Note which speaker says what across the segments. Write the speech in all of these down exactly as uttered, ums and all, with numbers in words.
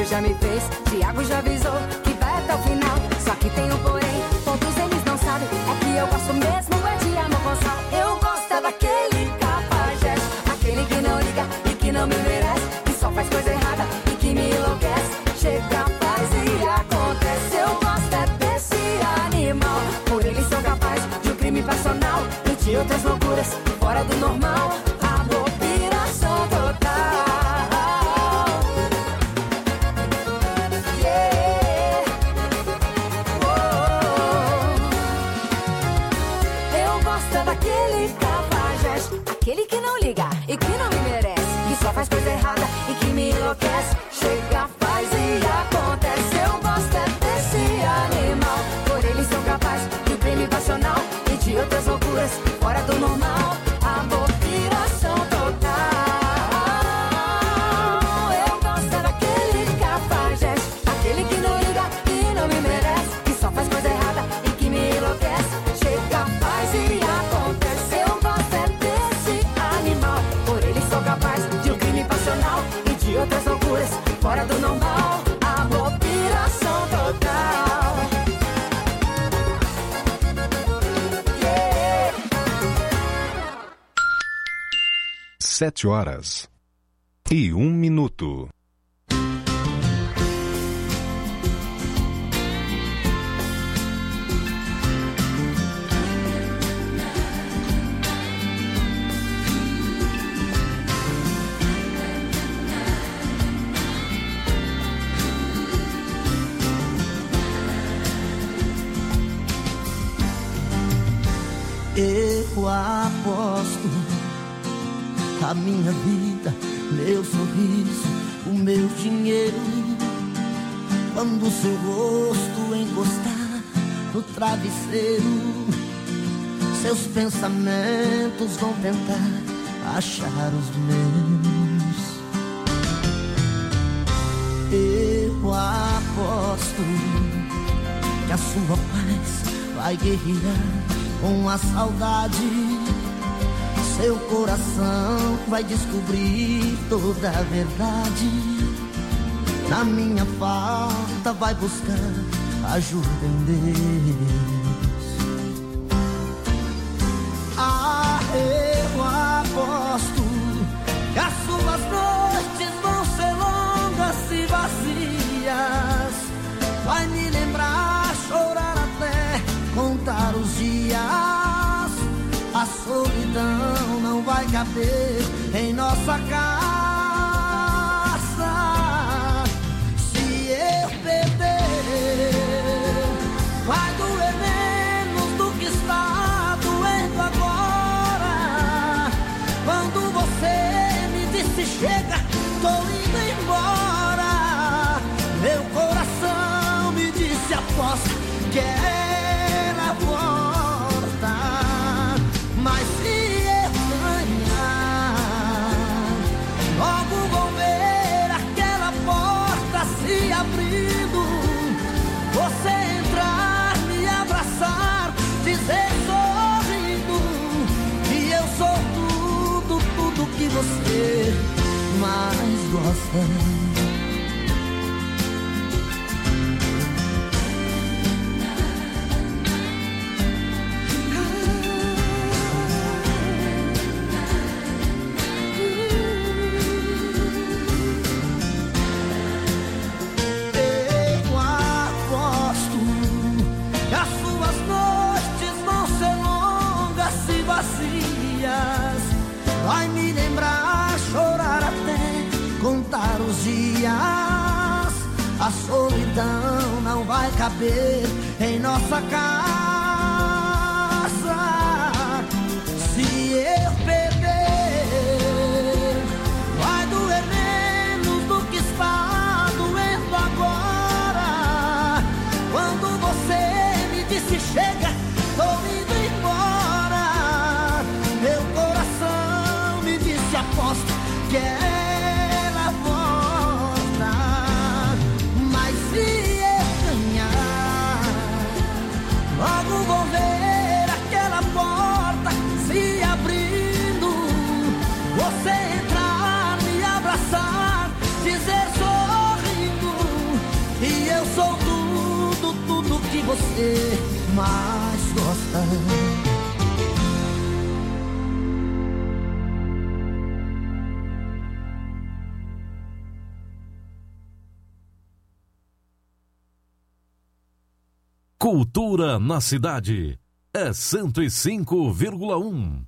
Speaker 1: Pedro já me fez, Tiago já avisou que vai até o final. Só que tem um porém, todos eles não sabem. É que eu gosto mesmo é de amor com sal. Eu gosto é daquele cafajeste, aquele que não liga e que não me merece, que só faz coisa errada e que me enlouquece. Chega, faz e acontece. Eu gosto é desse animal, por ele sou capaz de um crime passional e de outras loucuras fora do normal. Amor, piração total. Yeah. Oh. Eu gosto é daquele cafajeste, aquele que não liga e que não me merece, que só faz coisa errada e que me enlouquece. Chega, faz e acontece. Eu gosto é desse animal, por ele sou capaz de um crime passional e de outras loucuras fora do normal. Amor, piração total. Eu gosto é daquele cafajeste, aquele que não liga e não me merece, que só faz coisa errada e que me enlouquece. Chega, faz e acontece. Eu gosto é desse animal, por ele sou capaz de um crime passional e de outras loucuras fora do normal. Amor, piração total. Yeah.
Speaker 2: Sete horas e um minuto.
Speaker 3: Eu aposto a minha vida, meu sorriso, o meu dinheiro, quando seu rosto encostar no travesseiro, seus pensamentos vão tentar achar os meus. Eu aposto que a sua paz vai guerrear com a saudade. Seu coração vai descobrir toda a verdade. Na minha falta vai buscar ajuda em Deus. Ah, eu aposto que as suas noites vão ser longas e vazias. Vai me lembrar, chorar até contar os dias. A solidão não vai caber em nossa casa. Se eu perder, vai doer menos do que está doendo agora. Quando você me disse chega, tô indo embora, meu coração me disse aposta que ela volta. Mas se eu ganhar, logo vou ver aquela porta se abrindo, você entrar, me abraçar, dizer sorrindo que eu sou tudo, tudo que você mais gosta. Vai me lembrar, chorar até contar os dias. A solidão não vai caber em nossa casa. Se eu perder, vai doer menos do que está doendo agora. Quando você me disse chega, tô indo embora, meu coração me disse aposta que ela volta. Mas se eu ganhar, logo você mais gosta.
Speaker 4: Cultura na cidade é cento e cinco vírgula um.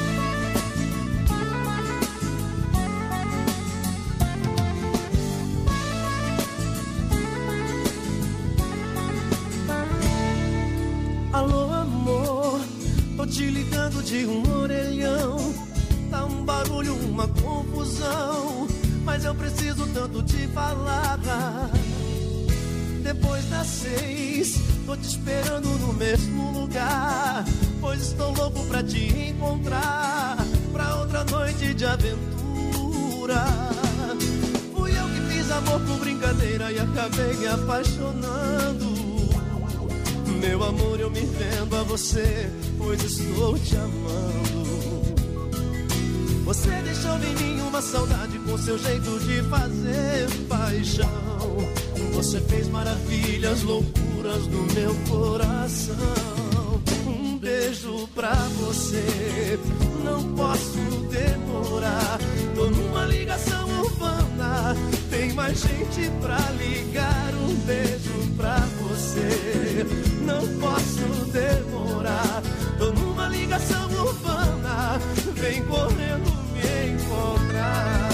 Speaker 5: Alô, amor, tô te ligando de um orelhão. Tá um barulho, uma confusão, mas eu preciso tanto te falar. Depois das seis, tô te esperando no mesmo lugar, pois estou louco pra te encontrar, pra outra noite de aventura. Fui eu que fiz amor por brincadeira e acabei me apaixonando. Meu amor, eu me vendo a você, pois estou te amando. Você deixou em mim uma saudade com seu jeito de fazer paixão. Você fez maravilhas, loucuras no meu coração. Um beijo pra você, não posso demorar. Tô numa ligação urbana, tem mais gente pra ligar. Um beijo pra você, não posso demorar. Tô numa ligação urbana, vem correndo me encontrar.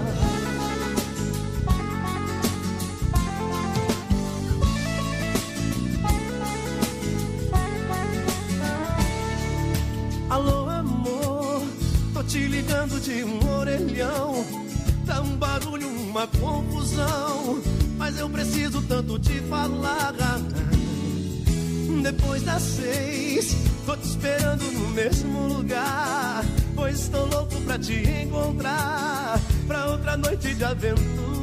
Speaker 5: Alô, amor, tô te ligando de um orelhão. Tá um barulho, uma confusão, mas eu preciso tanto te falar. Depois das seis, tô te esperando no mesmo lugar, pois estou louco pra te encontrar, pra outra noite de aventura.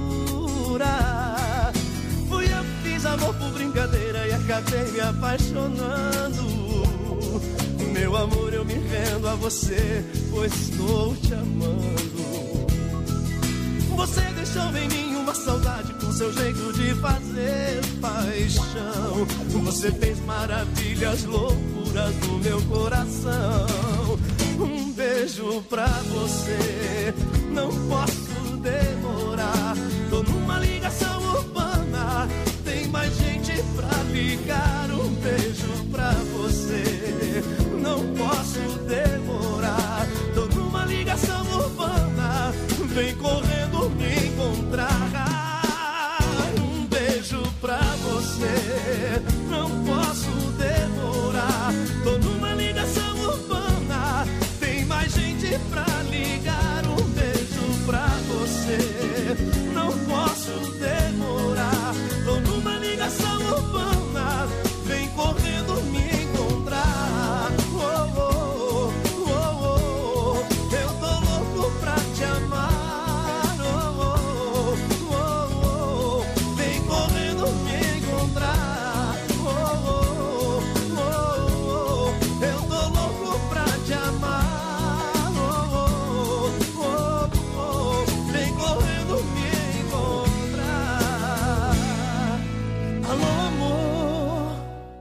Speaker 5: Fui eu que fiz amor por brincadeira e acabei me apaixonando. Meu amor, eu me rendo a você, pois estou te amando. Você deixou em mim uma saudade com seu jeito de fazer paixão. Você fez maravilhas, loucuras no meu coração. Um beijo pra você, não posso demorar. Tô numa ligação urbana, tem mais gente pra ligar. Um beijo pra você, não posso demorar. Tô numa ligação urbana, vem correndo me encontrar. Um beijo pra você, não posso demorar. Tô numa ligação urbana, tem mais gente pra ligar. Um beijo pra você, não posso demorar. Tô numa ligação urbana, vem correndo me encontrar. Oh, oh, oh, oh, oh. Eu tô louco pra te amar. Oh, oh, oh, oh. Vem correndo me encontrar. Oh, oh, oh, oh. Eu tô louco pra te amar. Oh, oh, oh, oh. Vem correndo me encontrar. Alô, amor.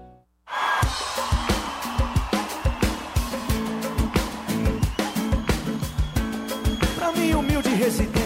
Speaker 5: Pra minha humilde residência,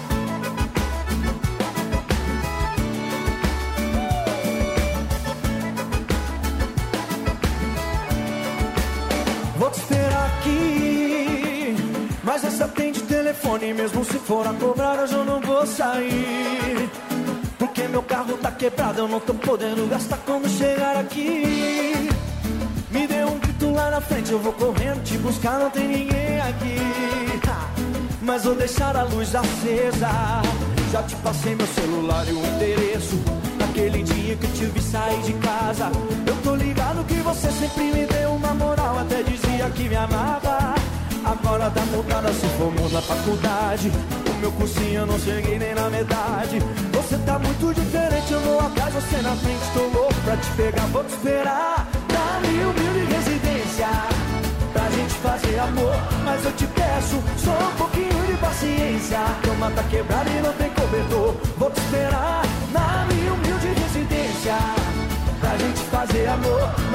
Speaker 5: vou te esperar aqui, mas essa tem de telefone. Mesmo se for a cobrar, hoje eu não vou sair, porque meu carro tá quebrado, eu não tô podendo gastar quando chegar aqui. Me dê um grito lá na frente, eu vou correndo te buscar, não tem ninguém aqui. Mas vou deixar a luz acesa, já te passei meu celular e o endereço. Naquele dia que eu te vi sair de casa, eu tô ligado que você sempre me deu uma moral, até dizia que me amava. Agora dá mudada, se formou na faculdade, o meu cursinho eu não cheguei nem na metade. Você tá muito diferente, eu vou atrás, você na frente, tô louco pra te pegar. Vou te esperar na minha humilde residência, pra gente fazer amor, mas eu te peço só um pouquinho de paciência. Cama tá quebrada e não tem cobertor. Vou te esperar na minha humilde residência, pra gente fazer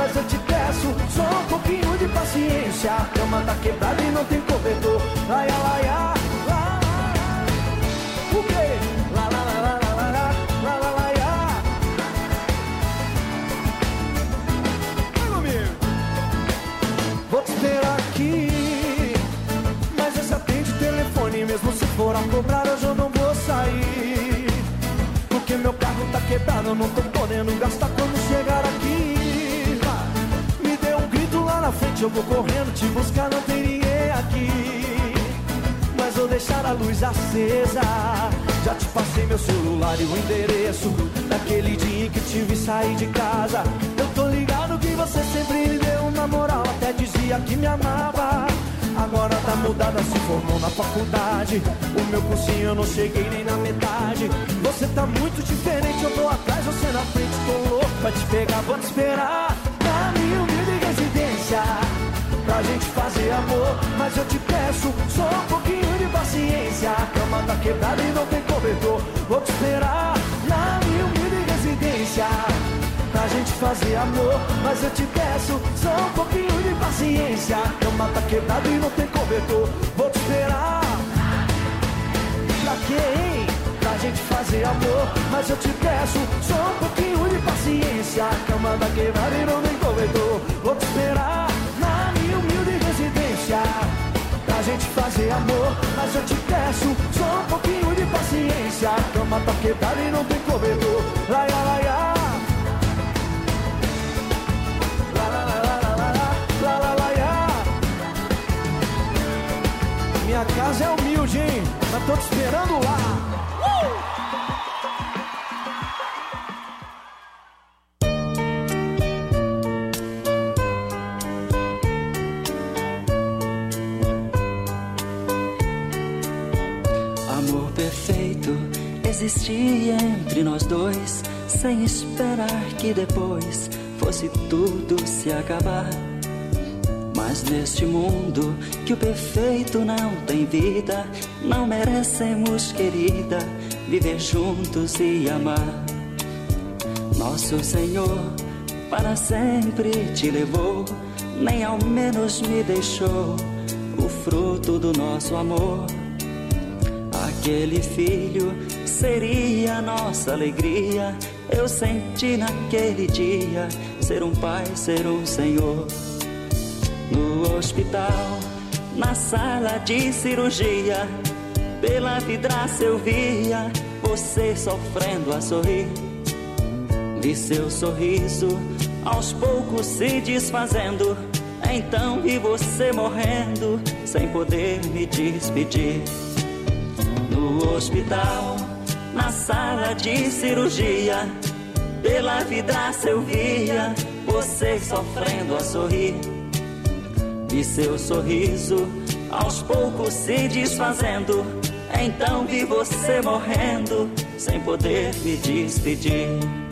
Speaker 3: mas eu te peço só um pouquinho de paciência. A cama tá quebrada e não tem cobertor. Laia, laia, lá, o quê? Lá, lá, lá, lá, lá, lá, lá, lá, laia. Vai comigo. Vou te esperar aqui, mas esse atende o telefone. Mesmo se for a cobrar, hoje eu não vou sair, porque meu carro tá quebrado, eu não tô podendo gastar quando chegar aqui. Me dê um grito lá na frente, eu vou correndo te buscar, não tem ninguém aqui, mas vou deixar a luz acesa. Já te passei meu celular e o endereço daquele dia em que te vi sair de casa. Eu tô ligado que você sempre me deu uma moral, até dizia que me amava. Agora tá mudada, se formou na faculdade. O meu cursinho eu não cheguei nem na metade. Você tá muito diferente, eu tô atrás, você na frente. Tô louco pra te pegar, vou te esperar na minha humilde residência pra gente fazer amor, mas eu te peço só um pouquinho de paciência. A cama tá quebrada e não tem cobertor. Vou te esperar na minha humilde residência pra gente fazer amor, mas eu te peço só um pouquinho de paciência. A cama tá quebrada e não tem cobertor. Vou te esperar. Pra quê, hein? Pra gente fazer amor, mas eu te peço só um pouquinho de paciência. A cama tá quebrada e não tem cobertor. Vou te esperar na minha humilde residência pra gente fazer amor, mas eu te peço só um pouquinho de paciência. A cama tá quebrada e não tem cobertor. Laia, laia. Minha casa é humilde, hein? Mas tô te esperando lá. Uh!
Speaker 6: Amor perfeito existia entre nós dois, sem esperar que depois fosse tudo se acabar. Mas neste mundo que o perfeito não tem vida, não merecemos, querida, viver juntos e amar. Nosso Senhor para sempre te levou, nem ao menos me deixou o fruto do nosso amor. Aquele filho seria nossa alegria, eu senti naquele dia ser um pai, ser um Senhor. No hospital, na sala de cirurgia, pela vidraça eu via você sofrendo a sorrir. Vi seu sorriso aos poucos se desfazendo, então vi você morrendo sem poder me despedir. No hospital, na sala de cirurgia, pela vidraça eu via você sofrendo a sorrir. Vi seu sorriso aos poucos se desfazendo, então vi você morrendo sem poder me despedir.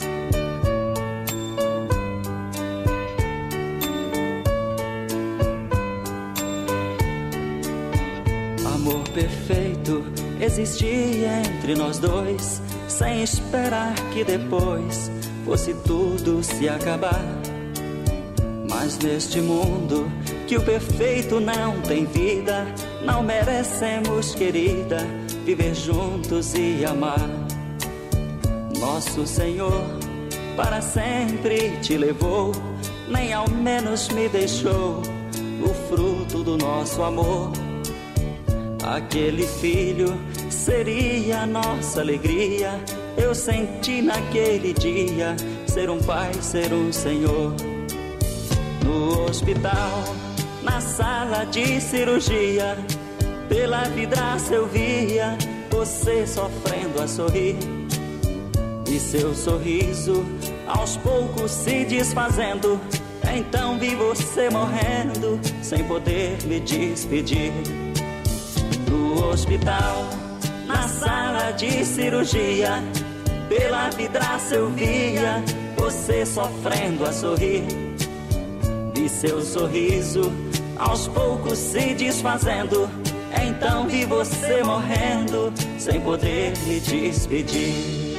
Speaker 6: Amor perfeito existia entre nós dois, sem esperar que depois fosse tudo se acabar. Mas neste mundo que o perfeito não tem vida, não merecemos, querida, viver juntos e amar. Nosso Senhor para sempre te levou, nem ao menos me deixou o fruto do nosso amor. Aquele filho seria nossa alegria, eu senti naquele dia ser um pai, ser um Senhor. No hospital, na sala de cirurgia, pela vidraça eu via você sofrendo a sorrir. E seu sorriso aos poucos se desfazendo, então vi você morrendo sem poder me despedir. No hospital, na sala de cirurgia, pela vidraça eu via você sofrendo a sorrir. Vi seu sorriso aos poucos se desfazendo, então vi você morrendo sem poder me despedir.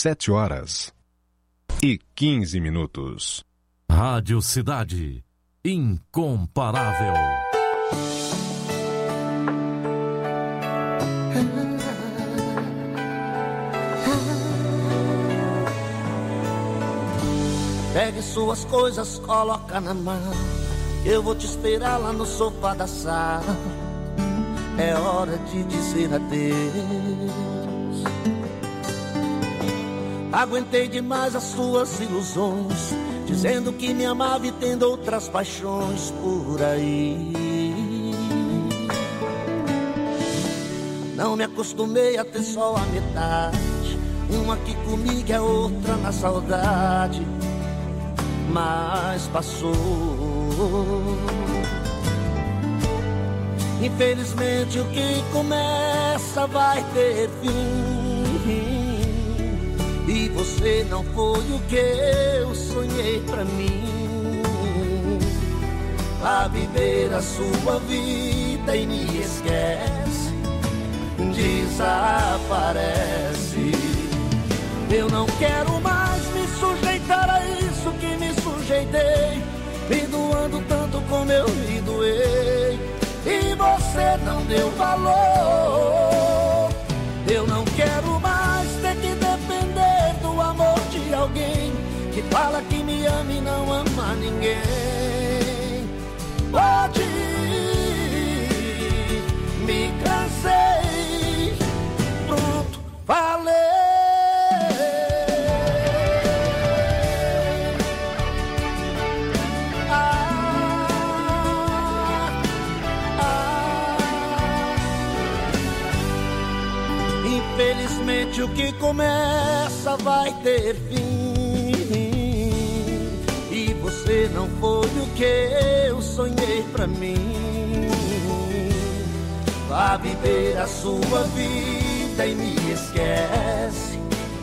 Speaker 2: Sete horas e quinze minutos.
Speaker 4: Rádio Cidade, incomparável.
Speaker 7: Pegue suas coisas, coloca na mão. Eu vou te esperar lá no sofá da sala. É hora de dizer adeus. Aguentei demais as suas ilusões, dizendo que me amava e tendo outras paixões por aí. Não me acostumei a ter só a metade, uma aqui comigo é outra na saudade. Mas passou. Infelizmente o que começa vai ter fim, e você não foi o que eu sonhei pra mim. Vá viver a sua vida e me esquece, desaparece. Eu não quero mais me sujeitar a isso que me sujeitei, me doando tanto como eu me doei, e você não deu valor. Eu não quero mais ter que depender do amor de alguém que fala que me ama e não ama ninguém. Pode ir, me cansei, pronto, falei. Infelizmente o que começa vai ter fim, e você não foi o que eu sonhei pra mim. Vá viver a sua vida e me esquece,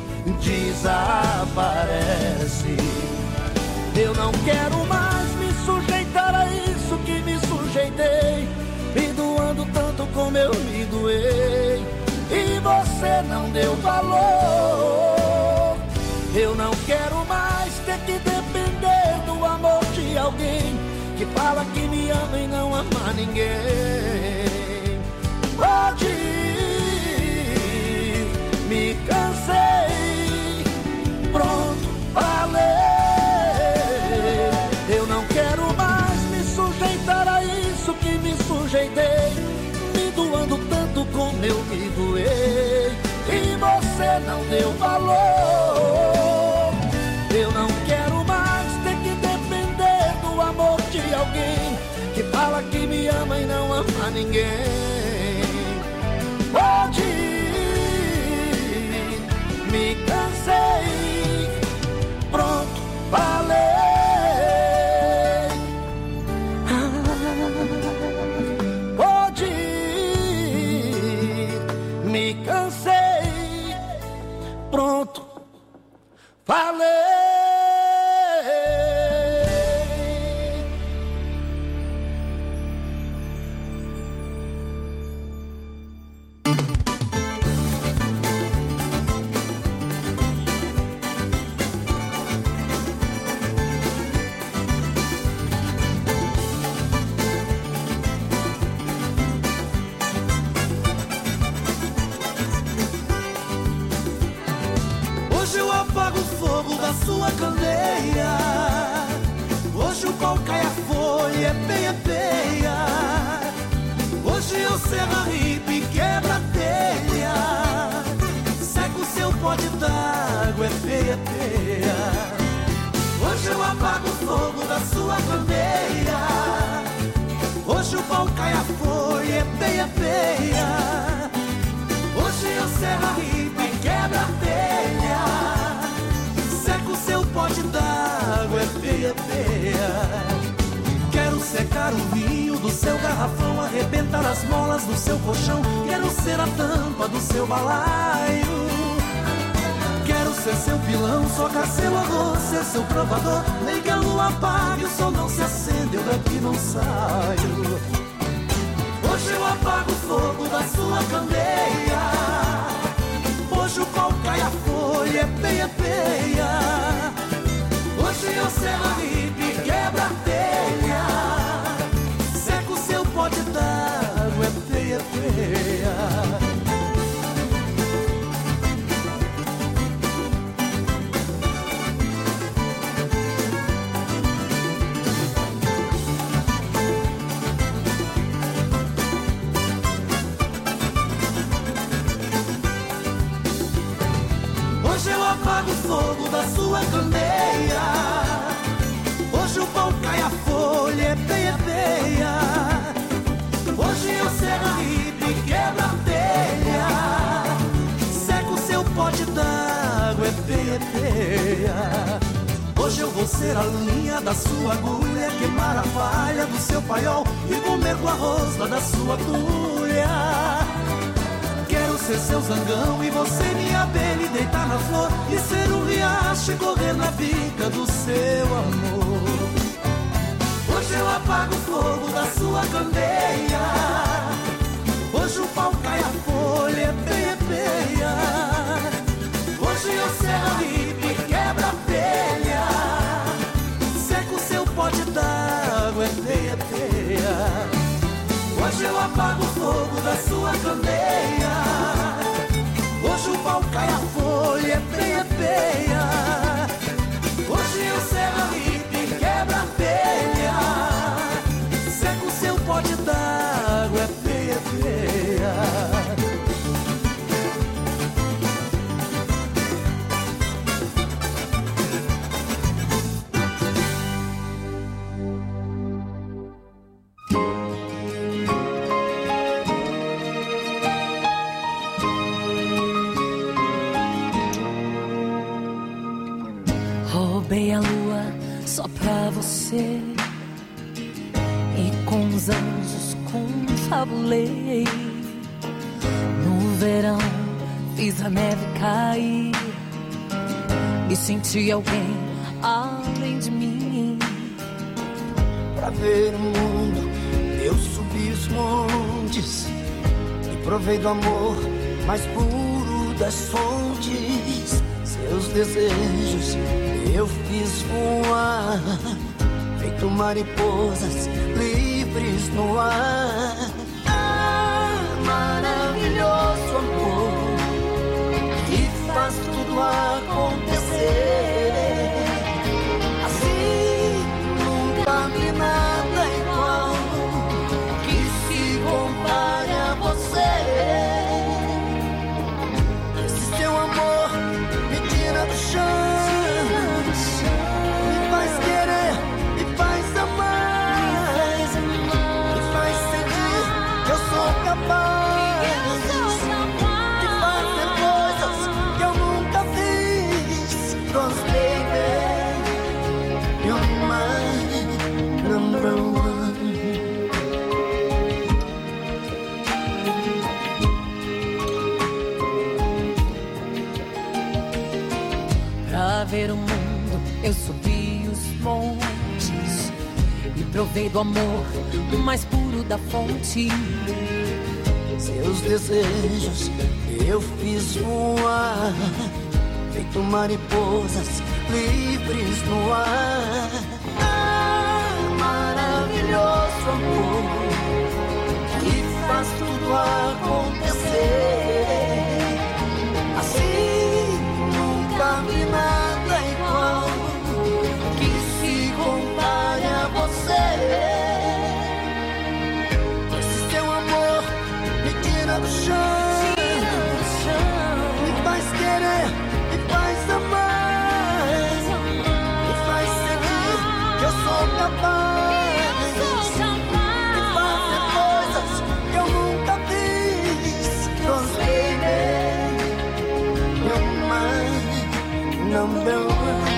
Speaker 7: desaparece. Eu não quero mais me sujeitar a isso que me sujeitei, me doando tanto como eu me doei, e você não deu valor. Eu não quero mais ter que depender do amor de alguém que fala que me ama e não ama ninguém. Pode ir, me cansei, pronto, falei. Eu não quero mais me sujeitar a isso que me sujeitei, me doando tanto como eu me doei, e você não deu valor. Eu não quero mais ter que depender do amor de alguém que fala que me ama e não ama ninguém. Pode ir, me cansei, pronto, falei. Pode ir, me cansei, pronto, falei.
Speaker 3: Hoje eu apago o fogo da sua candeia, hoje o pau cai a folha, é peia, peia. Hoje eu serro a ripa e quebra a telha, seco o seu pote d'água, é peia, peia. Hoje eu apago o fogo da sua candeia, hoje o pau cai a folha, é peia, peia. Hoje eu serro a ripa e quebra a telha, seco o seu pote d'água, é peia, peia. Quero secar o vinho do seu garrafão, arrebentar as molas do seu colchão. Quero ser a tampa do seu balaio, quero ser seu pilão, socar seu arroz, ser seu provador. Nem que a lua apague, o sol não se acende, eu daqui não saio. Hoje eu apago o fogo da sua candeia, hoje o pau cai a folha, folha, peia, peia. Hoje eu serro a ripa e quebra a telha. Seco seu pote d'água, é peia, peia. Hoje eu apago o fogo da sua candeia. Hoje o pão cai a folha, é peia, peia. Hoje eu serro a ripa e quebra a telha. Seco seu pote d'água, é peia, peia. Hoje eu vou ser a linha da sua agulha, queimar a palha do seu paiol e comer com a rosca da sua agulha. Quero ser seu zangão e você minha abelha e deitar na flor e ser um riacho e correr na bica do seu amor. Hoje eu apago o fogo da sua candeia. Hoje o pau cai a folha, é peia, peia. Hoje eu serro a ripa e quebra a telha. Seco seu pote d'água, é peia, peia. Hoje eu apago o fogo da sua candeia. Hoje o pau cai a folha, é peia, peia. Hoje eu serro a ripa e quebra a telha. Seco seu pote d'água, é peia, peia.
Speaker 1: Roubei a lua só pra você e com os anjos confabulei. No verão fiz a neve cair e senti alguém além de mim.
Speaker 7: Pra ver o mundo eu subi os montes e provei do amor mais puro das fontes. Seus desejos eu fiz voar, feito mariposas livres no ar. Ah, maravilhoso amor, que faz tudo acontecer. Assim nunca vi nada igual que se compare a você. Esse seu amor me tira do chão, me faz querer, me faz amar, me faz sentir que eu sou capaz de fazer coisas que eu nunca fiz. 'Cause baby, you're my number one.
Speaker 1: Pra ver o mundo eu subi os montes e provei do amor o mais puro da fonte.
Speaker 7: Seus desejos eu fiz voar, feito mariposas livres no ar. Ah, maravilhoso amor, que faz tudo acontecer. Assim nunca vi nada igual que se compare a você. Esse seu amor me tira do chão, me faz querer, me faz amar, me faz sentir que eu sou capaz de fazer coisas que eu nunca fiz. 'Cause baby, you're my number one.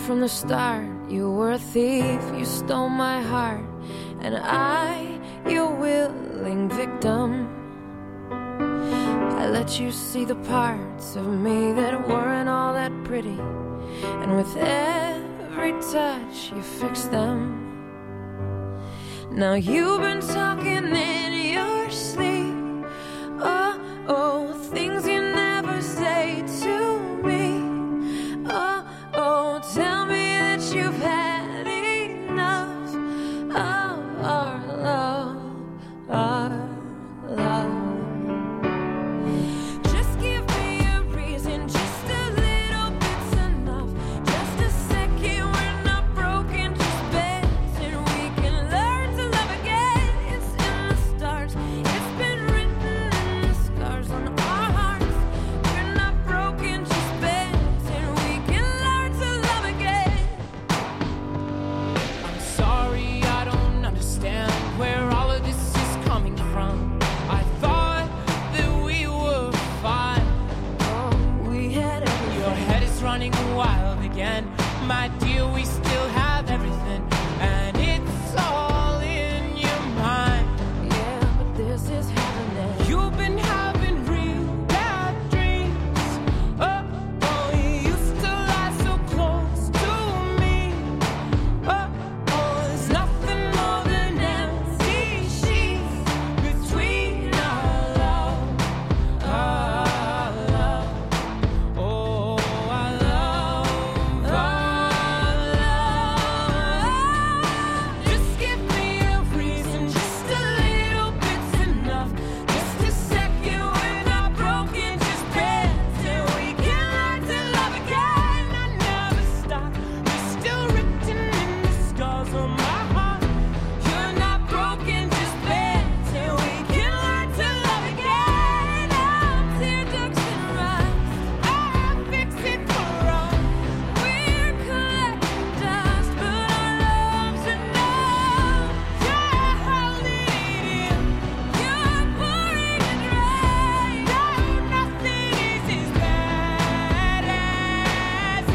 Speaker 8: from the start. You were a thief, you stole my heart, and I, your willing victim. I let you see the parts of me that weren't all that pretty, and with every touch you fixed them. Now you've been talking in your sleep, oh, oh, things you never say to me. Oh, oh, tell me that you've had enough of our love, our love. Just give me a reason, just a little bit's enough. Just a second, we're not broken, just bends, and we can learn to love again. It's in the stars, it's been written in the scars on our hearts. We're not broken, just bends, and we can learn to love again.
Speaker 9: I'm sorry, I don't understand where all of this is coming from. I thought that we were fine.
Speaker 8: Oh, we had everything.
Speaker 9: Your head is running wild again. My dear, we still have everything, and it's all in your mind.
Speaker 8: Yeah, but this is happening.
Speaker 9: You've been having real bad dreams. Oh, oh, you used to lie so close to me. Oh, oh, there's nothing more than empty sheets between our love, our love. Oh, our love, our love. Just give me a reason, just a little bit's enough. Just a second, we're not broken, just bends, and we can learn to love again. I never stop, you're still written in the scars on my heart. You're not broken, just bends, and we can learn to love again. I'm tear ducts and rust, I fix it for us. We're collecting dust, but our love's enough. You're holding it in, you're pouring it rain. No, nothing is as bad as it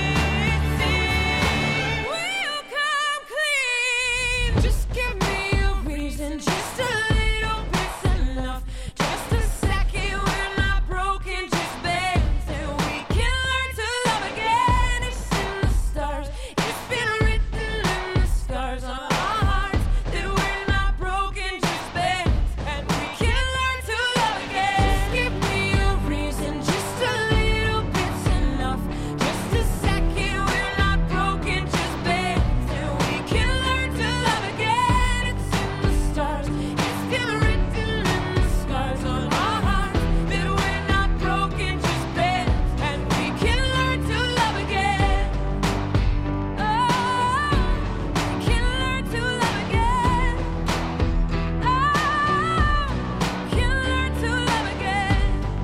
Speaker 9: seems. We'll come clean. Just give me a reason, just a little bit's enough. Just a second, we're not broken, just bends, and we can learn to love again. It's in the stars, it's been written in the scars on our hearts that we're not broken, just bends, and we can learn to love again. Just give me a reason, just a little bit's enough. Just a second, we're not broken, just bends, and we can learn to love again. It's in the stars, it's been written in the scars on our hearts that we're not broken, just bends, and we can learn to love again. Oh, we can learn to love again. Oh, we can learn to love again.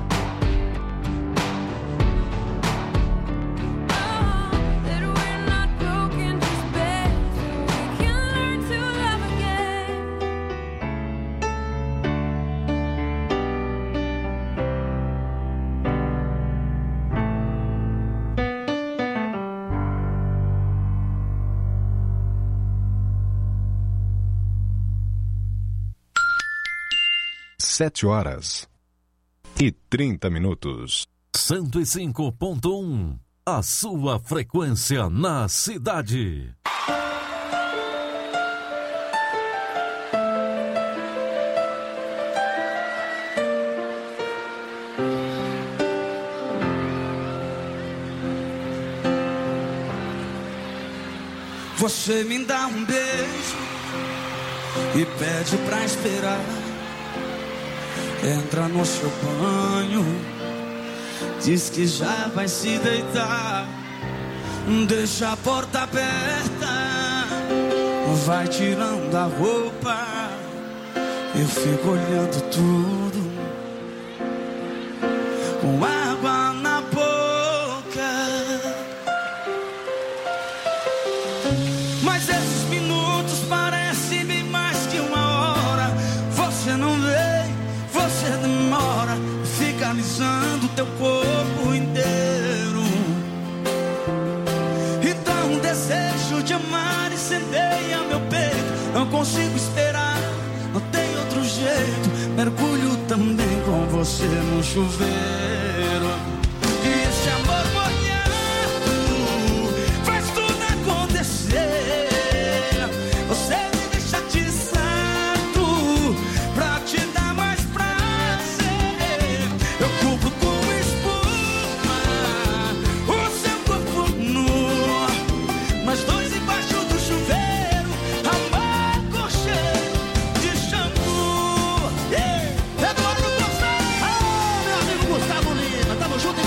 Speaker 9: Oh, that we're not broken, just bends, and we can learn to love again.
Speaker 2: Sete horas e trinta minutos.
Speaker 4: cento e cinco ponto um. A sua frequência na cidade.
Speaker 10: Você me dá um beijo e pede pra esperar. Entra no seu banho, diz que já vai se deitar. Deixa a porta aberta, vai tirando a roupa. Eu fico olhando tudo com água na boca. Mas esses minutos parecem bem mais que uma hora. Você não vem, você demora, fica alisando teu corpo inteiro. Então não consigo esperar, não tem outro jeito. Mergulho também com você no chuveiro. E esse amor molhado faz tudo acontecer. Você me deixa atiçado pra te dar mais prazer. Eu cubro com espuma o seu corpo nu, mas dois embaixo do chuveiro, amor com cheiro de shampoo. Yeah. Eduardo Gustavo, ah, meu amigo Gustavo Lima, tamo junto e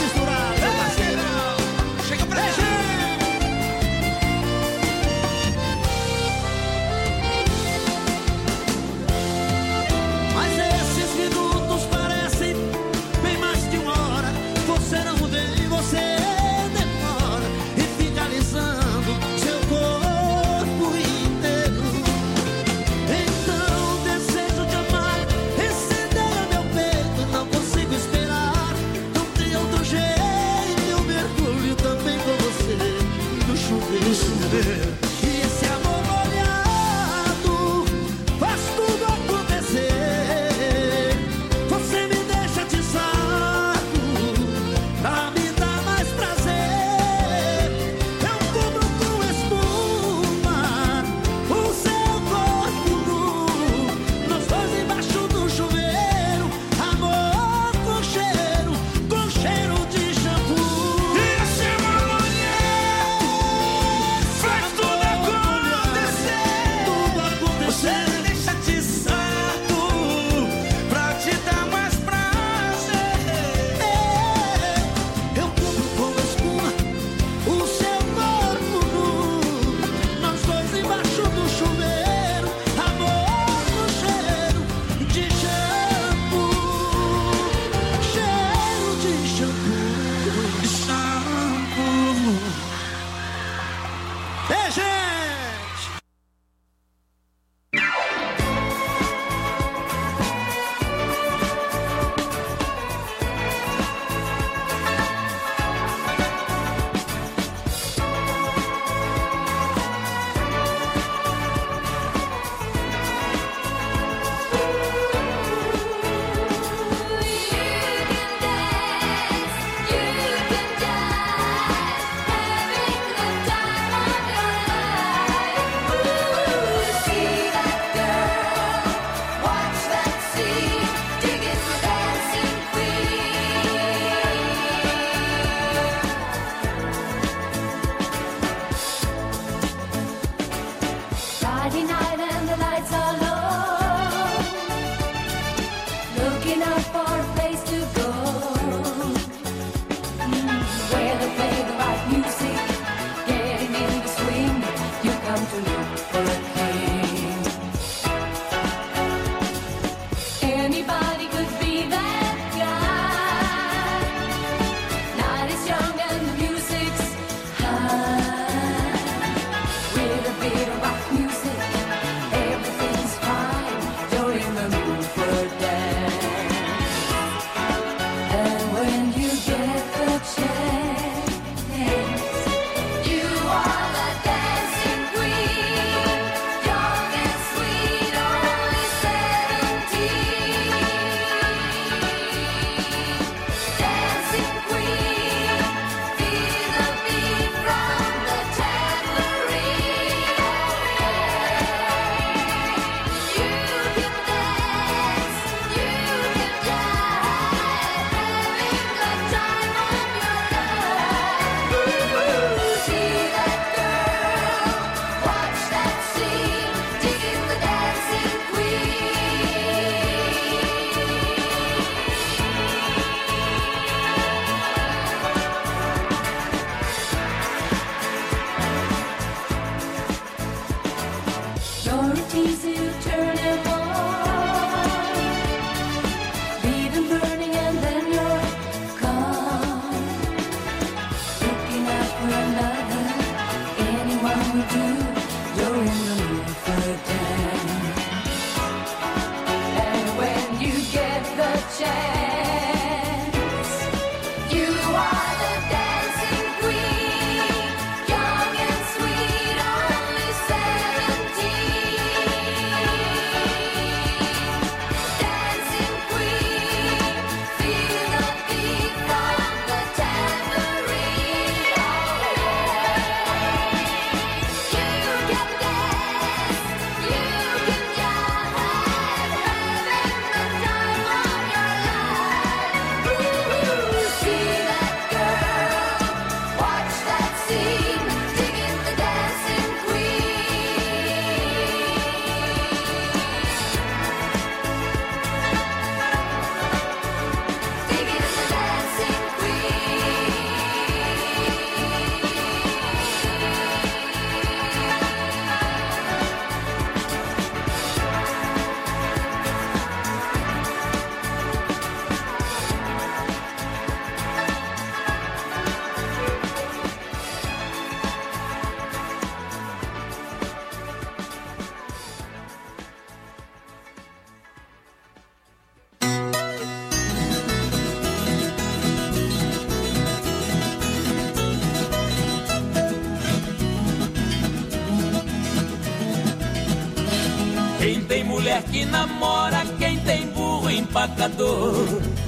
Speaker 11: Tem mulher que namora quem tem burro empacador.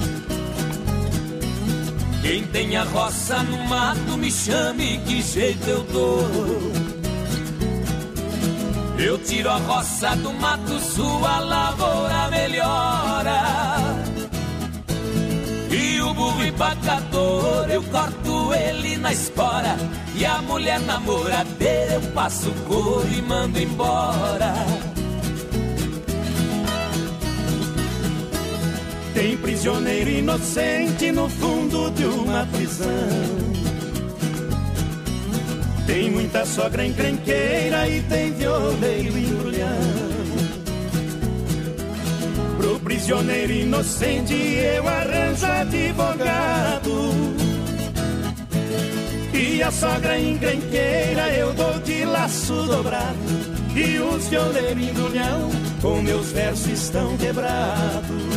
Speaker 11: Quem tem a roça no mato me chame, que jeito eu dou. Eu tiro a roça do mato, sua lavoura melhora. E o burro empacador, eu corto ele na espora. E a mulher namoradeira, eu passo o couro e mando embora.
Speaker 5: Tem prisioneiro inocente no fundo de uma prisão. Tem muita sogra encrenqueira e tem violeiro embrulhão. Pro prisioneiro inocente eu arranjo advogado. E a sogra encrenqueira eu dou de laço dobrado. E os violeiros embrulhão com meus versos estão quebrados.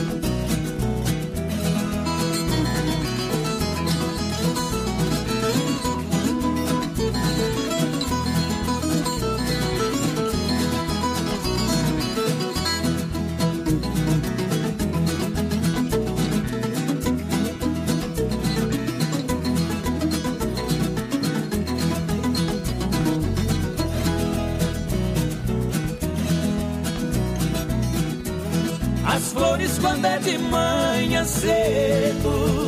Speaker 11: As flores quando é de manhã cedo,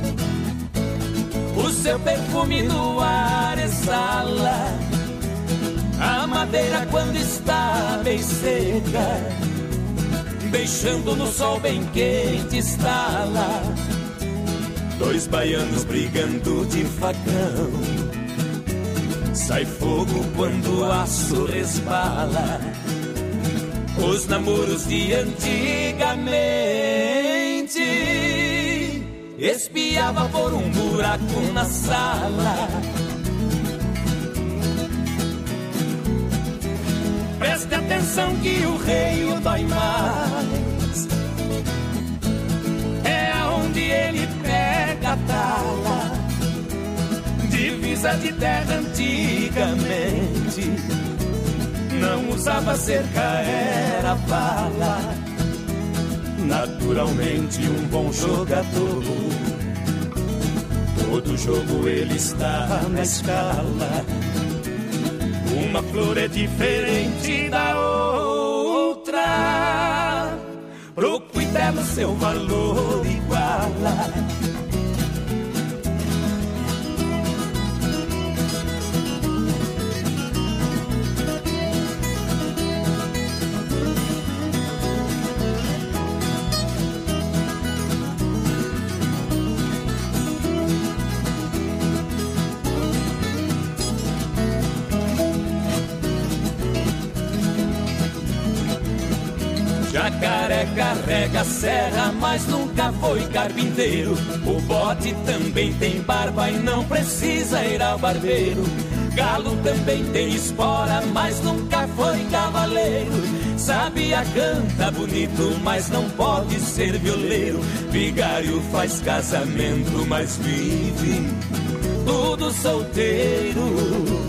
Speaker 11: o seu perfume no ar exala. A madeira quando está bem seca, deixando no sol bem quente estala. Dois baianos brigando de facão, sai fogo quando o aço resbala. Os namoros de antigamente espiava por um buraco na sala. Preste atenção que o rei o dói mais, é aonde ele pega a tala. Divisa de terra antigamente não usava cerca, era bala. Naturalmente um bom jogador, todo jogo ele está na escala. Uma flor é diferente da outra, pro cuidado seu valor iguala. Jacaré carrega serra, mas nunca foi carpinteiro. O bode também tem barba e não precisa ir ao barbeiro. Galo também tem espora, mas nunca foi cavaleiro. Sabia, canta bonito, mas não pode ser violeiro. Vigário faz casamento, mas vive tudo solteiro.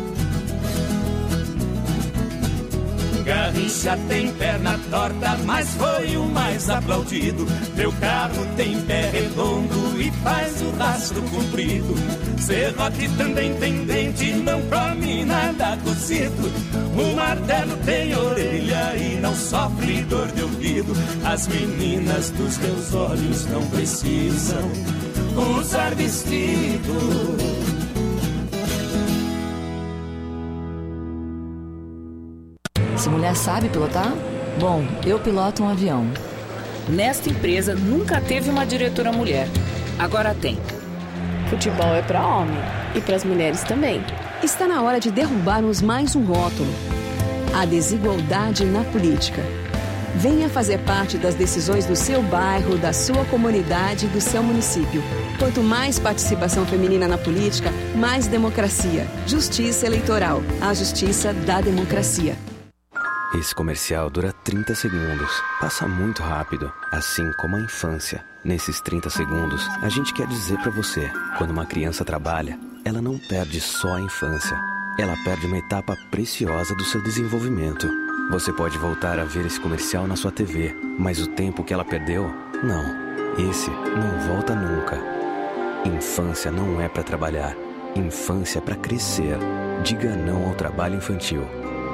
Speaker 11: Garrincha tem perna torta, mas foi o mais aplaudido. Meu carro tem pé redondo e faz o rastro comprido. Serrote também tem dente, não come nada cozido. O martelo tem orelha e não sofre dor de ouvido. As meninas dos meus olhos não precisam usar vestido.
Speaker 12: Essa mulher sabe pilotar? Bom, eu piloto um avião.
Speaker 13: Nesta empresa nunca teve uma diretora mulher. Agora tem.
Speaker 14: Futebol é para homem e para as mulheres também.
Speaker 15: Está na hora de derrubarmos mais um rótulo: a desigualdade na política. Venha fazer parte das decisões do seu bairro, da sua comunidade e do seu município. Quanto mais participação feminina na política, mais democracia. Justiça eleitoral. A justiça da democracia.
Speaker 16: Esse comercial dura trinta segundos. Passa muito rápido, assim como a infância. Nesses trinta segundos, a gente quer dizer pra você: quando uma criança trabalha, ela não perde só a infância. Ela perde uma etapa preciosa do seu desenvolvimento. Você pode voltar a ver esse comercial na sua T V, mas o tempo que ela perdeu, não. Esse não volta nunca. Infância não é para trabalhar. Infância é para crescer. Diga não ao trabalho infantil.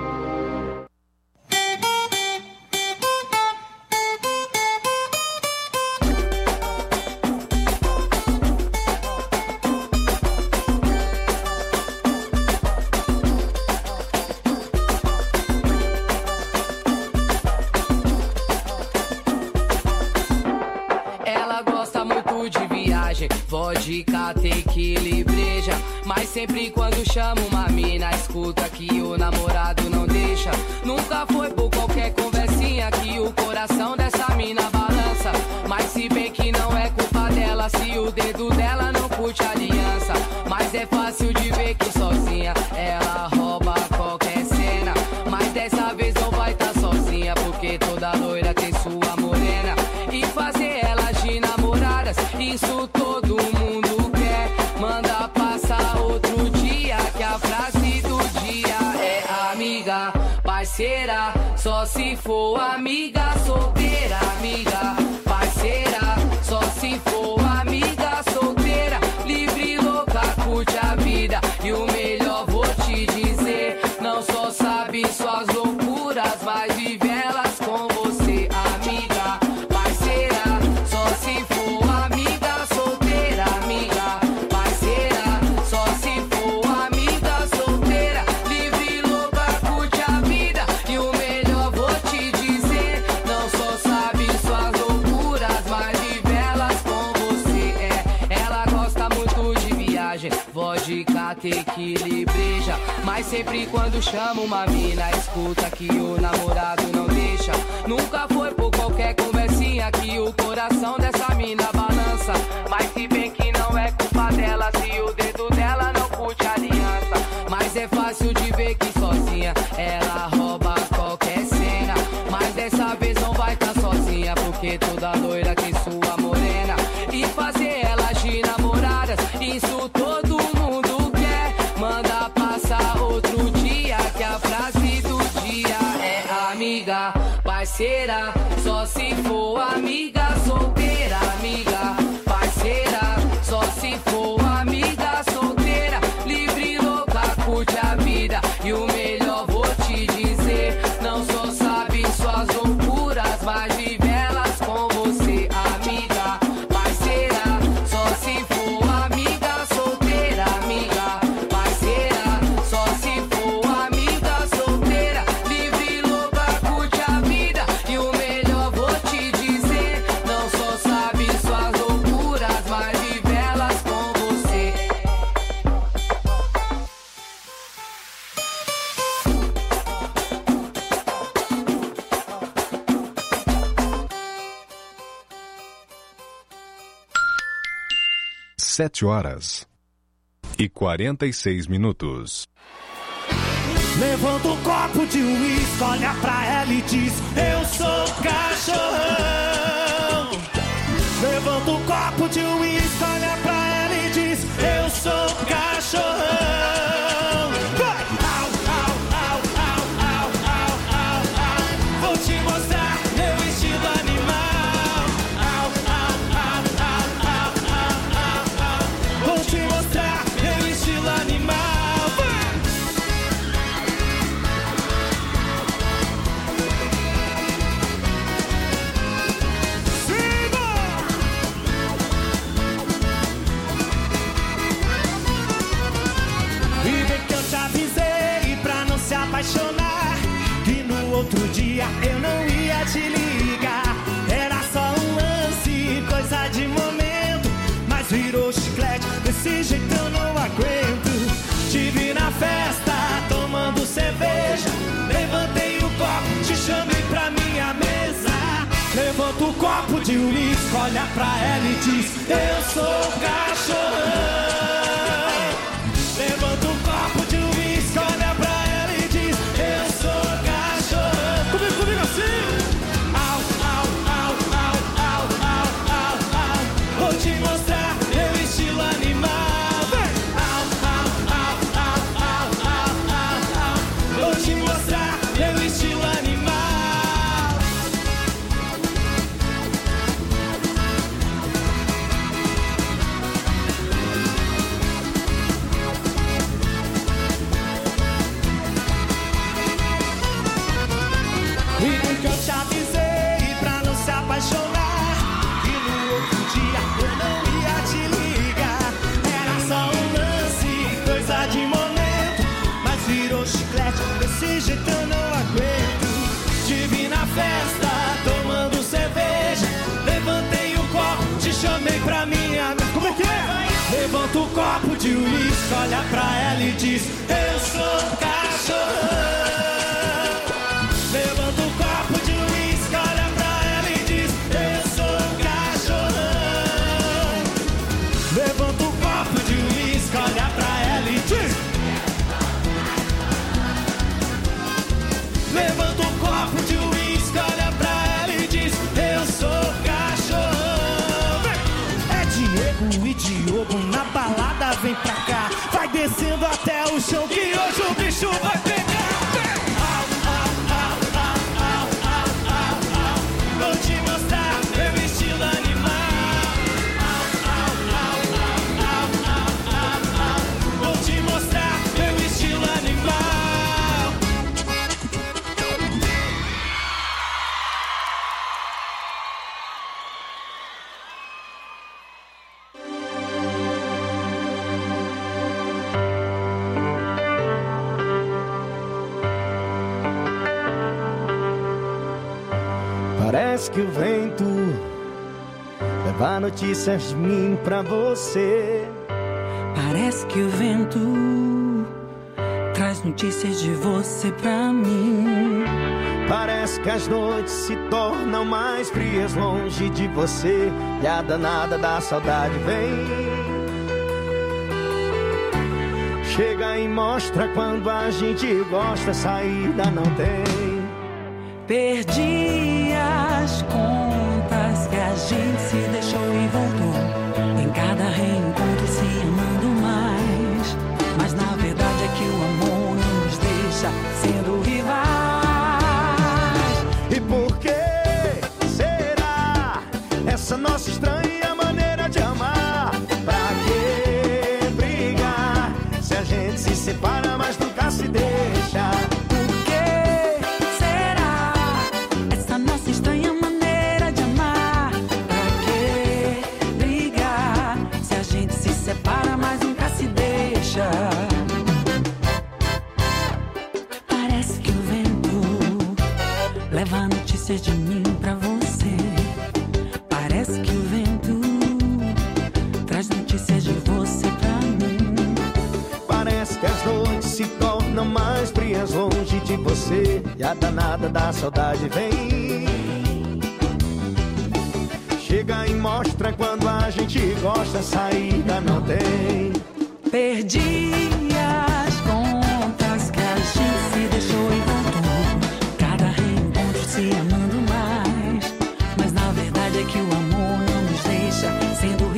Speaker 17: Vodka, tequila e breja. Mas sempre quando chama uma mina, escuta que o namorado não deixa. Nunca foi por qualquer conversinha que o coração dessa mina balança. Mas se bem que não é culpa dela, se o dedo dela não curte a aliança. Mas é fácil de ver que sozinha ela rouba qualquer cena. Mas dessa vez não vai tá sozinha, porque toda loira tem sua morena. E fazer elas de namoradas, isso todo mundo quer. Manda passar outro dia, que a frase do dia é amiga, parceira. Só se for amiga solteira, amiga, parceira. Só se for amiga solteira, livre, louca, curte a vida. E o melhor vou te dizer, não só sabe suas loucuras, mas vive elas com você, amiga, parceira. Só se for amiga solteira, amiga, parceira. Só se for amiga solteira, livre, louca, curte a vida. E o melhor vou te dizer, não só sabe suas loucuras, mas vive elas com você. É, ela gosta muito de viagem, vodka, tequila e breja. Mas sempre quando chama uma mina, escuta que o namorado não deixa. Nunca foi por qualquer conversinha que o coração dessa mina balança. Mas se bem que não é culpa dela, se o dedo dela não curte a aliança. Mas é fácil de ver que sozinha ela rouba qualquer cena. Mas dessa vez não vai tá sozinha, porque toda loira tem sua morena. E fazer elas de namoradas, isso todo mundo quer. Manda passar outro dia, que a frase do dia é amiga, parceira. Só se for amiga solteira, amiga, parceira. Só se for amiga solteira, livre, louca, curte a vida. E o melhor vou te dizer, não só sabe suas loucuras, mas vive elas com você, amiga, parceira. Só se for amiga solteira, amiga, parceira. Só se for amiga solteira, livre, louca, curte a vida. E o melhor vou te dizer, não só sabe suas loucuras, mas vive elas com você.
Speaker 2: Sete horas e quarenta e seis minutos.
Speaker 3: Levanta um copo de uísque, olha pra ela e diz: eu sou cachorrão. Levanta um copo de uísque, olha pra ela e diz: eu sou cachorrão. Vai! Au, au, au, au, au, au, au, au. Vou te mostrar meu estilo animal. Au, au, au, au, au, au, au, au. Vou te mostrar meu estilo animal. Apaixonar, que no outro dia eu não ia te ligar. Era só um lance, coisa de momento, mas virou chiclete, desse jeito eu não aguento. Te vi na festa, tomando cerveja, levantei o copo, te chamei pra minha mesa. Levanta o copo de uísque, olha pra ela e diz: eu sou cachorrão. Levanta o copo de uísque, olha pra ela e diz: eu sou cachorrão. Comigo, comigo assim. Au, au, au, au, au, au, au, au. Vou te mostrar meu estilo animal. Vem. Au, au, au, au, au, au, au, au. Vou te mostrar meu estilo animal. olha pra ela e diz: eu sou cachorrão. Levanta o copo de uísque, olha pra ela e diz: eu sou cachorrão. Levanta o copo de uísque, olha pra ela e diz: levanta o copo de uísque, olha pra ela e diz: eu sou cachorrão. É Diego e Diogo na balada, vem pra cá. Vai descendo até o chão que hoje o bicho vai pegar. Vou te mostrar meu estilo animal. Vou te mostrar meu estilo animal. Parece que o vento leva notícias de mim pra você.
Speaker 18: Parece que o vento traz notícias de você pra mim.
Speaker 3: Parece que as noites se tornam mais frias longe de você, e a danada da saudade vem. Chega e mostra quando a gente gosta, saída não tem.
Speaker 18: Perdi as contas que a gente se deixou e voltou. Em cada reencontro se amando mais. Mas na verdade é que o amor não nos deixa sendo rivais.
Speaker 3: E por que será essa nossa estranha maneira de amar? Pra que brigar se a gente se separa mas nunca se deixa?
Speaker 18: Estranha maneira de amar. Pra que brigar se a gente se separa mas nunca se deixa? Parece que o vento leva notícias de mim pra você. Parece que o vento traz notícias de você pra mim.
Speaker 3: Parece que as noites se tornam mais frias longe de você, e a danada da saudade vem. Chega e mostra quando a gente gosta, saída não tem.
Speaker 18: Perdi as contas que a gente se deixou e voltou. Cada reencontro se amando mais. Mas na verdade é que o amor não nos deixa sendo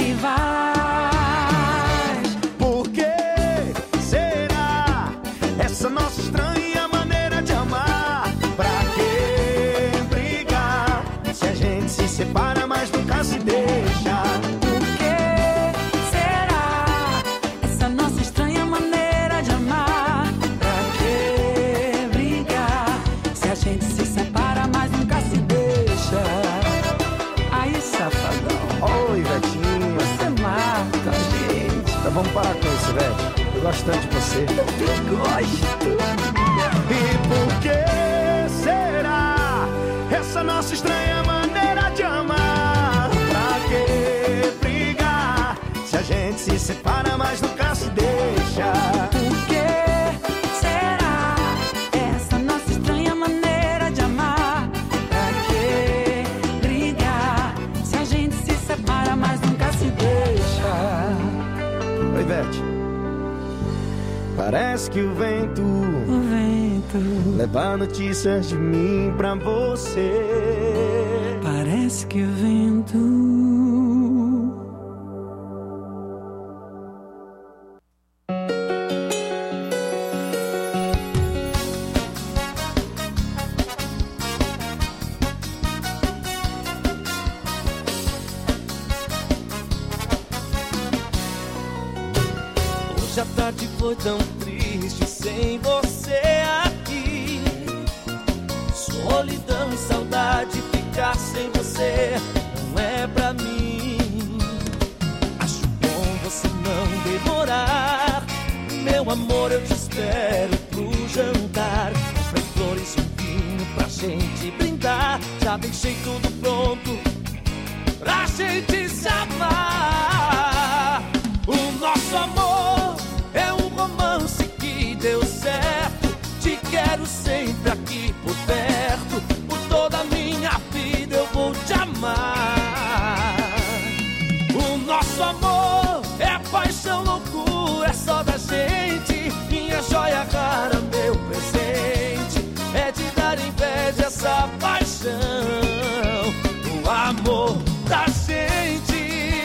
Speaker 18: rivais.
Speaker 3: Por que será essa nossa estranha maneira de amar? Pra que brigar se a gente se separa mas nunca se deixa?
Speaker 18: Por que será essa nossa estranha maneira de amar? Pra que brigar se a gente se separa mas nunca se deixa? Aí, safadão.
Speaker 3: Oi, Vetinho.
Speaker 18: Você mata, gente.
Speaker 3: Então vamos parar com isso, Vete. Eu gosto tanto de você.
Speaker 18: Eu gosto.
Speaker 3: E por que será essa nossa estranha maneira de amar? Pra que brigar se a gente se separa mas nunca se deixa?
Speaker 18: Por que será essa nossa estranha maneira de amar? Pra que brigar se a gente se separa mas nunca se deixa?
Speaker 3: Oi, Vete. Parece que o vento,
Speaker 18: o vento
Speaker 3: leva notícias de mim pra você.
Speaker 18: Parece que o vento
Speaker 5: Hoje a tarde foi tão triste sem você aqui. Solidão e saudade, ficar sem você não é pra mim. Acho bom você não demorar. Meu amor, eu te espero pro jantar. Comprei flores e um vinho pra gente brindar. Já deixei tudo pronto pra gente se amar. O nosso amor é um sempre aqui por perto. Por toda a minha vida eu vou te amar. O nosso amor é paixão, loucura, é só da gente. Minha joia rara, meu presente, é de dar inveja essa paixão. O amor da gente.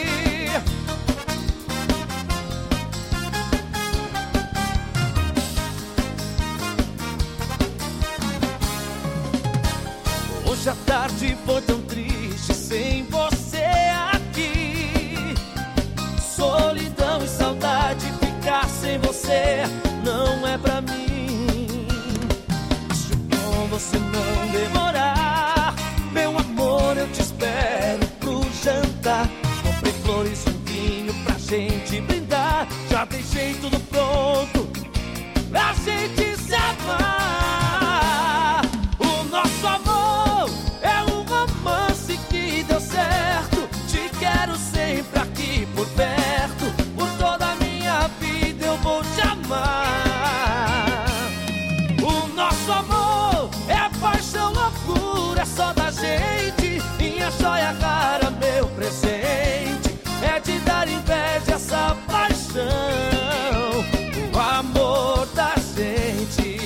Speaker 5: Hoje a tarde foi tão triste sem você aqui. Solidão e saudade, ficar sem você não é pra mim. Acho bom você não demorar. Meu amor, eu te espero pro jantar. Comprei flores e um vinho pra gente brindar. Já deixei tudo pronto pra gente se amar. O nosso amor é um romance que deu certo. Te quero sempre aqui por perto. Por toda a minha vida eu vou te amar. O nosso amor é paixão, loucura, é só da gente. Minha joia rara, meu presente, é de dar inveja essa paixão. O amor da gente.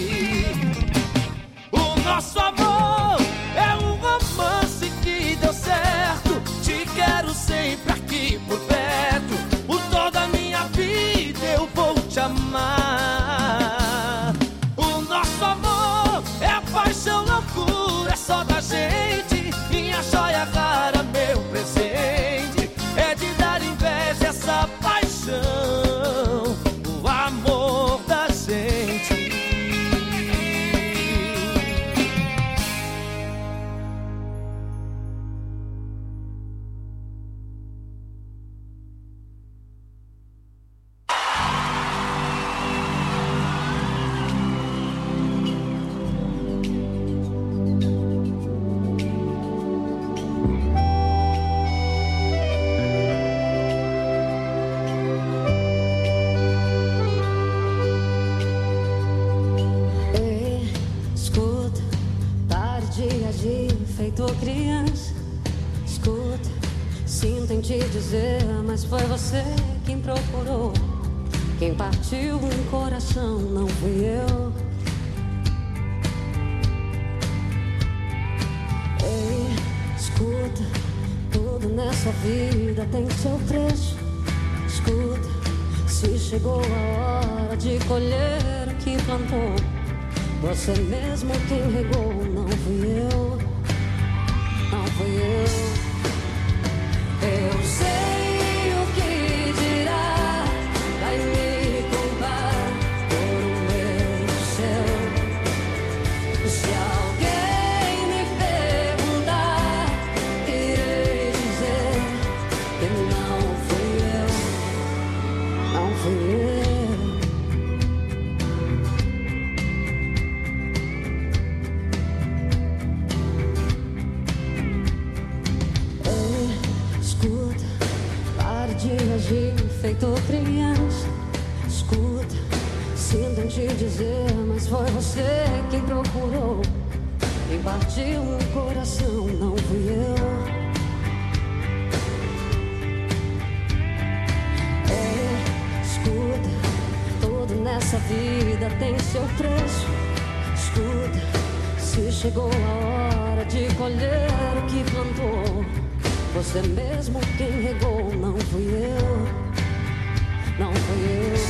Speaker 5: O nosso amor é um romance que deu certo. Te quero sempre aqui por perto. Por toda a minha vida eu vou te amar. O nosso amor é paixão, loucura, é só da gente. Minha joia rara, meu presente, é de dar inveja essa paixão. O amor da gente.
Speaker 1: Ei, escuta, pare de agir feito criança. Escuta, sinto em te dizer, mas foi você quem procurou. Quem partiu um coração não fui eu. Ei, escuta, tudo nessa vida tem seu preço. Escuta, se chegou a hora de colher o que plantou. Você mesmo quem regou, não fui eu. Não fui eu. Eu sei o que dirá, vai me culpar por um erro seu. Se alguém me perguntar, irei dizer que não fui eu. Não fui eu. Feito criança, escuta, sinto em te dizer, mas foi você quem procurou. Quem partiu o coração não fui eu. É, escuta, tudo nessa vida tem seu preço. Escuta, se chegou a hora de colher o que plantou. Você mesmo quem regou, não fui eu. Não fui eu.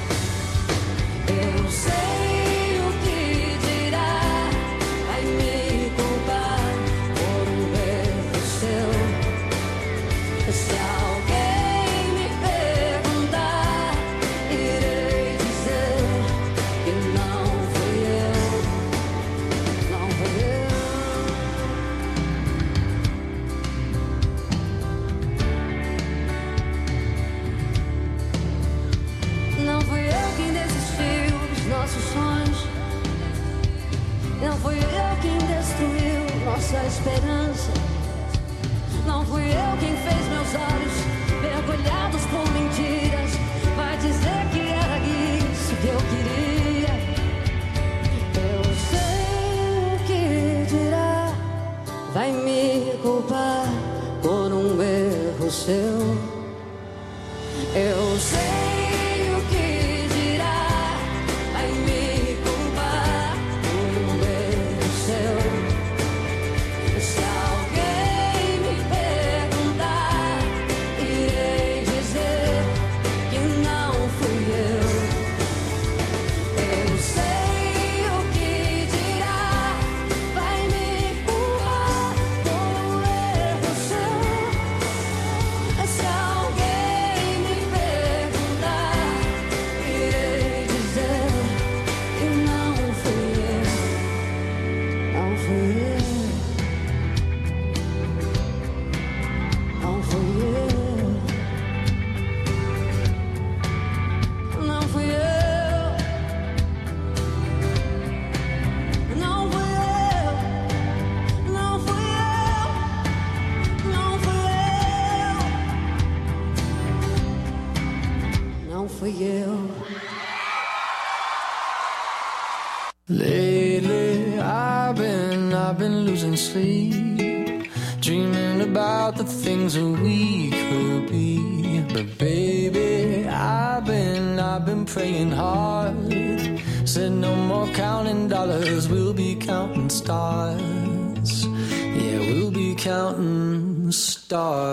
Speaker 1: Eu sei o que dirá, vai me culpar por um erro seu. Se alguém me perguntar, irei dizer que não fui eu. Não fui eu. Não fui eu quem desistiu dos nossos sonhos. erro seu. Eu sei o que dirá, vai me culpar por um erro seu. Se alguém me perguntar, irei dizer que não fui eu. Eu sei o que dirá, vai me culpar por um erro seu. Se alguém me perguntar, irei dizer que não fui eu. Não fui eu. Não fui eu. Não fui eu. Não fui eu. Não fui eu. Não fui eu. Não fui eu.
Speaker 19: Lately, I've been, I've been losing sleep, dreaming about the things that we could be. But baby, I've been, I've been praying hard. Said no more counting dollars, we'll be counting stars. Yeah, we'll be counting stars.